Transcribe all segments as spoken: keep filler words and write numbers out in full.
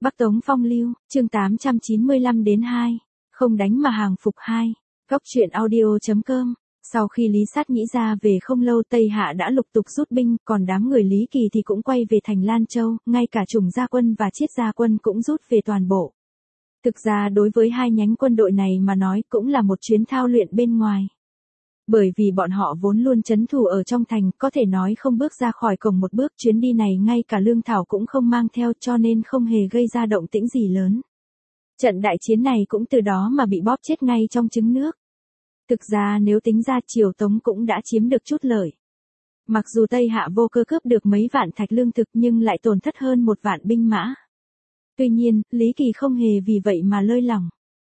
Bắc Tống Phong Lưu, chương tám trăm chín mươi lăm đến hai. Không đánh mà hàng phục hai. Góc truyện audio.com. Sau khi Lý Sát nghĩ ra về không lâu, Tây Hạ đã lục tục rút binh, còn đám người Lý Kỳ thì cũng quay về thành Lan Châu, ngay cả Trùng Gia Quân và Chiết Gia Quân cũng rút về toàn bộ. Thực ra đối với hai nhánh quân đội này mà nói cũng là một chuyến thao luyện bên ngoài. Bởi vì bọn họ vốn luôn trấn thủ ở trong thành, có thể nói không bước ra khỏi cổng một bước, chuyến đi này ngay cả lương thảo cũng không mang theo, cho nên không hề gây ra động tĩnh gì lớn. Trận đại chiến này cũng từ đó mà bị bóp chết ngay trong trứng nước. Thực ra nếu tính ra, Triều Tống cũng đã chiếm được chút lợi. Mặc dù Tây Hạ vô cơ cướp được mấy vạn thạch lương thực nhưng lại tổn thất hơn một vạn binh mã. Tuy nhiên, Lý Kỳ không hề vì vậy mà lơi lỏng.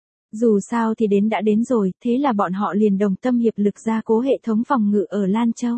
Dù sao thì đến đã đến rồi, thế là bọn họ liền đồng tâm hiệp lực gia cố hệ thống phòng ngự ở Lan Châu.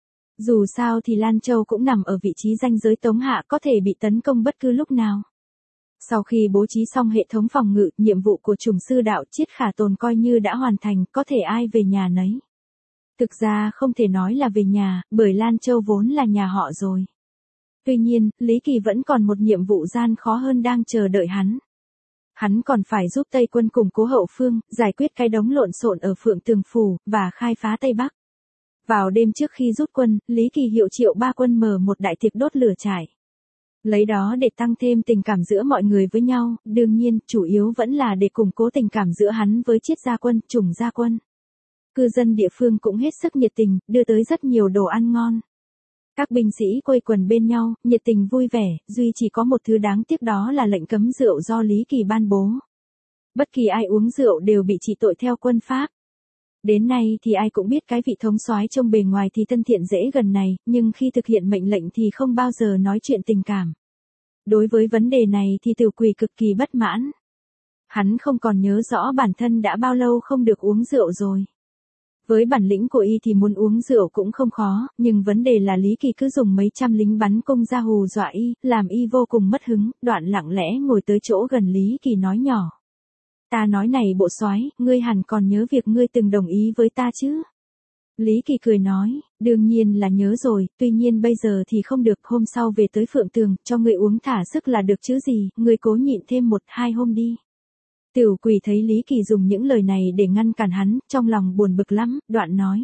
Dù sao thì Lan Châu cũng nằm ở vị trí ranh giới Tống Hạ, có thể bị tấn công bất cứ lúc nào. Sau khi bố trí xong hệ thống phòng ngự, nhiệm vụ của Trùng Sư Đạo Chiết Khả Tồn coi như đã hoàn thành, có thể ai về nhà nấy. Thực ra không thể nói là về nhà, bởi Lan Châu vốn là nhà họ rồi. Tuy nhiên, Lý Kỳ vẫn còn một nhiệm vụ gian khó hơn đang chờ đợi hắn. Hắn còn phải giúp Tây quân củng cố hậu phương, giải quyết cái đống lộn xộn ở Phượng Tường Phủ, và khai phá Tây Bắc. Vào đêm trước khi rút quân, Lý Kỳ hiệu triệu ba quân mở một đại tiệc đốt lửa trại. Lấy đó để tăng thêm tình cảm giữa mọi người với nhau, đương nhiên, chủ yếu vẫn là để củng cố tình cảm giữa hắn với Chiết Gia Quân, Trùng Gia Quân. Cư dân địa phương cũng hết sức nhiệt tình, đưa tới rất nhiều đồ ăn ngon. Các binh sĩ quây quần bên nhau, nhiệt tình vui vẻ, duy chỉ có một thứ đáng tiếc, đó là lệnh cấm rượu do Lý Kỳ ban bố. Bất kỳ ai uống rượu đều bị trị tội theo quân pháp. Đến nay thì ai cũng biết cái vị thống soái trông bề ngoài thì thân thiện dễ gần này, nhưng khi thực hiện mệnh lệnh thì không bao giờ nói chuyện tình cảm. Đối với vấn đề này thì Tiểu Quỳ cực kỳ bất mãn. Hắn không còn nhớ rõ bản thân đã bao lâu không được uống rượu rồi. Với bản lĩnh của y thì muốn uống rượu cũng không khó, nhưng vấn đề là Lý Kỳ cứ dùng mấy trăm lính bắn cung ra hù dọa y, làm y vô cùng mất hứng, đoạn lặng lẽ ngồi tới chỗ gần Lý Kỳ nói nhỏ. Ta nói này bộ soái, ngươi hẳn còn nhớ việc ngươi từng đồng ý với ta chứ? Lý Kỳ cười nói, đương nhiên là nhớ rồi, tuy nhiên bây giờ thì không được, hôm sau về tới Phượng Tường, cho ngươi uống thả sức là được chứ gì, ngươi cố nhịn thêm một, hai hôm đi. Tiểu Quỳ thấy Lý Kỳ dùng những lời này để ngăn cản hắn, trong lòng buồn bực lắm, đoạn nói.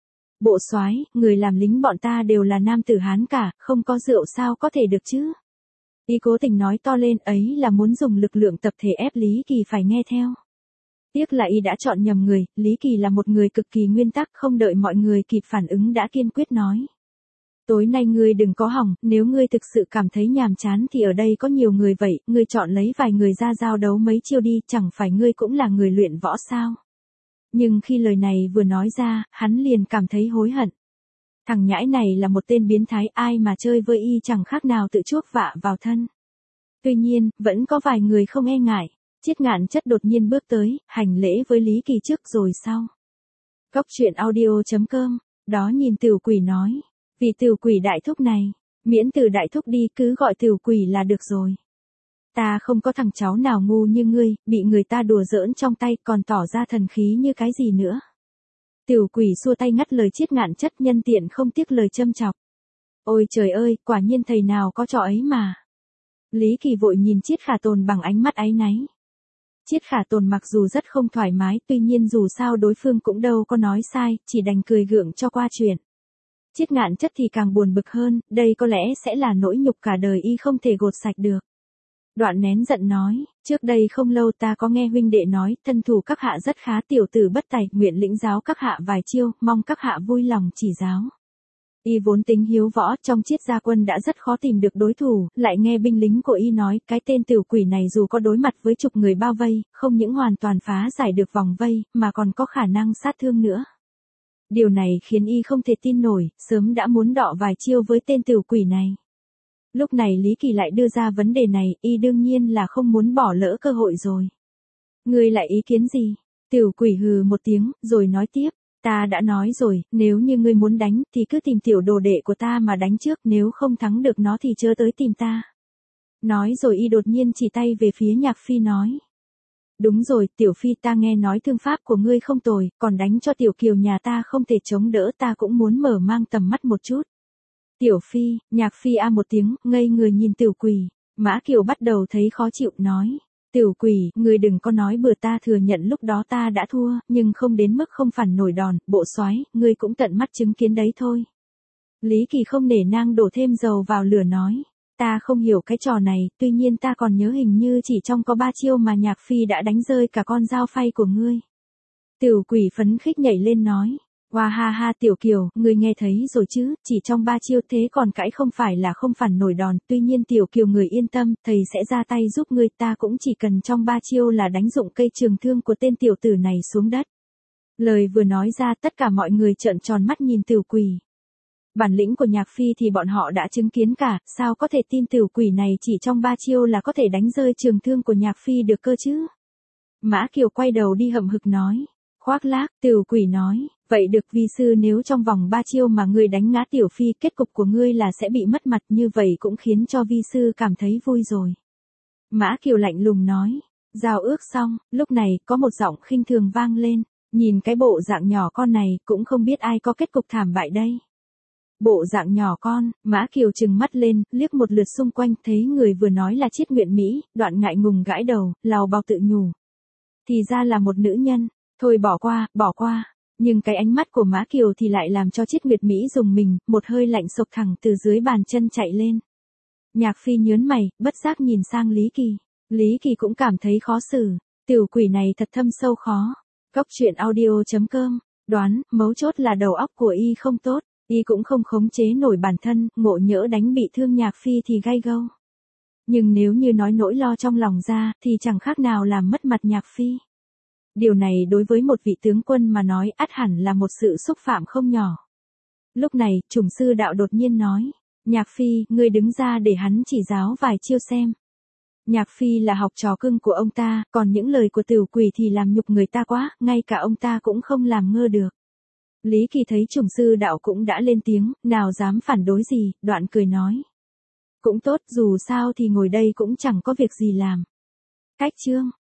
Bộ soái, người làm lính bọn ta đều là nam tử Hán cả, không có rượu sao có thể được chứ? Y cố tình nói to lên, ấy là muốn dùng lực lượng tập thể ép Lý Kỳ phải nghe theo. Tiếc là y đã chọn nhầm người, Lý Kỳ là một người cực kỳ nguyên tắc, không đợi mọi người kịp phản ứng đã kiên quyết nói. Tối nay ngươi đừng có hỏng, nếu ngươi thực sự cảm thấy nhàm chán thì ở đây có nhiều người vậy, ngươi chọn lấy vài người ra giao đấu mấy chiêu đi, chẳng phải ngươi cũng là người luyện võ sao? Nhưng khi lời này vừa nói ra, hắn liền cảm thấy hối hận. Thằng nhãi này là một tên biến thái, ai mà chơi với y chẳng khác nào tự chuốc vạ vào thân. Tuy nhiên, vẫn có vài người không e ngại. Chiết Ngạn Chất đột nhiên bước tới, hành lễ với Lý Kỳ trước rồi sau. Góc truyện audio.com, đó nhìn Tiểu Quỳ nói. Vì Tiểu Quỳ đại thúc này, miễn từ đại thúc đi, cứ gọi Tiểu Quỳ là được rồi. Ta không có thằng cháu nào ngu như ngươi, bị người ta đùa giỡn trong tay còn tỏ ra thần khí như cái gì nữa. Tiểu Quỳ xua tay ngắt lời Chiết Ngạn Chất, nhân tiện không tiếc lời châm chọc. Ôi trời ơi, quả nhiên thầy nào có trò ấy mà. Lý Kỳ vội nhìn Chiết Khả Tồn bằng ánh mắt áy náy. Chiết Khả Tồn mặc dù rất không thoải mái, tuy nhiên dù sao đối phương cũng đâu có nói sai, chỉ đành cười gượng cho qua chuyện. Chiết Ngạn Chất thì càng buồn bực hơn, đây có lẽ sẽ là nỗi nhục cả đời y không thể gột sạch được. Đoạn nén giận nói, trước đây không lâu ta có nghe huynh đệ nói, thân thủ các hạ rất khá, tiểu tử bất tài, nguyện lĩnh giáo các hạ vài chiêu, mong các hạ vui lòng chỉ giáo. Y vốn tính hiếu võ, trong Chiết Gia Quân đã rất khó tìm được đối thủ, lại nghe binh lính của y nói, cái tên Tiểu Quỷ này dù có đối mặt với chục người bao vây, không những hoàn toàn phá giải được vòng vây, mà còn có khả năng sát thương nữa. Điều này khiến y không thể tin nổi, sớm đã muốn đọ vài chiêu với tên Tiểu Quỷ này. Lúc này Lý Kỳ lại đưa ra vấn đề này, y đương nhiên là không muốn bỏ lỡ cơ hội rồi. Ngươi lại ý kiến gì? Tiểu Quỷ hừ một tiếng, rồi nói tiếp. Ta đã nói rồi, nếu như ngươi muốn đánh, thì cứ tìm tiểu đồ đệ của ta mà đánh trước, nếu không thắng được nó thì chớ tới tìm ta. Nói rồi y đột nhiên chỉ tay về phía Nhạc Phi nói. Đúng rồi, Tiểu Phi, ta nghe nói thương pháp của ngươi không tồi, còn đánh cho Tiểu Kiều nhà ta không thể chống đỡ, ta cũng muốn mở mang tầm mắt một chút. Tiểu Phi, Nhạc Phi a một tiếng, ngây người nhìn Tiểu Quỳ. Mã Kiều bắt đầu thấy khó chịu nói. Tiểu quỷ, ngươi đừng có nói bừa, ta thừa nhận lúc đó ta đã thua, nhưng không đến mức không phản nổi đòn, bộ soái, ngươi cũng tận mắt chứng kiến đấy thôi. Lý Kỳ không nể nang đổ thêm dầu vào lửa nói. Ta không hiểu cái trò này, tuy nhiên ta còn nhớ hình như chỉ trong có ba chiêu mà Nhạc Phi đã đánh rơi cả con dao phay của ngươi. Tiểu quỷ phấn khích nhảy lên nói. Hoa ha ha Tiểu Kiều, ngươi nghe thấy rồi chứ, chỉ trong ba chiêu thế còn cãi không phải là không phản nổi đòn, tuy nhiên Tiểu Kiều người yên tâm, thầy sẽ ra tay giúp ngươi, ta cũng chỉ cần trong ba chiêu là đánh dụng cây trường thương của tên tiểu tử này xuống đất. Lời vừa nói ra tất cả mọi người trợn tròn mắt nhìn Tiểu quỷ. Bản lĩnh của Nhạc Phi thì bọn họ đã chứng kiến cả, sao có thể tin Tiểu quỷ này chỉ trong ba chiêu là có thể đánh rơi trường thương của Nhạc Phi được cơ chứ? Mã Kiều quay đầu đi hậm hực nói. Khoác lác, Tiểu quỷ nói, vậy được vi sư, nếu trong vòng ba chiêu mà ngươi đánh ngã Tiểu Phi, kết cục của ngươi là sẽ bị mất mặt, như vậy cũng khiến cho vi sư cảm thấy vui rồi. Mã Kiều lạnh lùng nói. Giao ước xong, lúc này có một giọng khinh thường vang lên, nhìn cái bộ dạng nhỏ con này, cũng không biết ai có kết cục thảm bại đây. Bộ dạng nhỏ con, Mã Kiều trừng mắt lên, liếc một lượt xung quanh, thấy người vừa nói là Triết Nguyện Mỹ, đoạn ngại ngùng gãi đầu, lào bào tự nhủ. Thì ra là một nữ nhân, thôi bỏ qua, bỏ qua. Nhưng cái ánh mắt của Mã Kiều thì lại làm cho Triết Nguyệt Mỹ rùng mình, một hơi lạnh sộc thẳng từ dưới bàn chân chạy lên. Nhạc Phi nhớn mày, bất giác nhìn sang Lý Kỳ. Lý Kỳ cũng cảm thấy khó xử, tiểu quỷ này thật thâm sâu khó. Cốc truyện audio chấm com, đoán, mấu chốt là đầu óc của y không tốt, y cũng không khống chế nổi bản thân, ngộ nhỡ đánh bị thương Nhạc Phi thì gay gâu. Nhưng nếu như nói nỗi lo trong lòng ra, thì chẳng khác nào làm mất mặt Nhạc Phi. Điều này đối với một vị tướng quân mà nói ắt hẳn là một sự xúc phạm không nhỏ. Lúc này, Trùng sư đạo đột nhiên nói. Nhạc Phi, ngươi đứng ra để hắn chỉ giáo vài chiêu xem. Nhạc Phi là học trò cưng của ông ta, còn những lời của tiểu quỷ thì làm nhục người ta quá, ngay cả ông ta cũng không làm ngơ được. Lý Kỳ thấy Trùng sư đạo cũng đã lên tiếng, nào dám phản đối gì, đoạn cười nói. Cũng tốt, dù sao thì ngồi đây cũng chẳng có việc gì làm. Cách chương.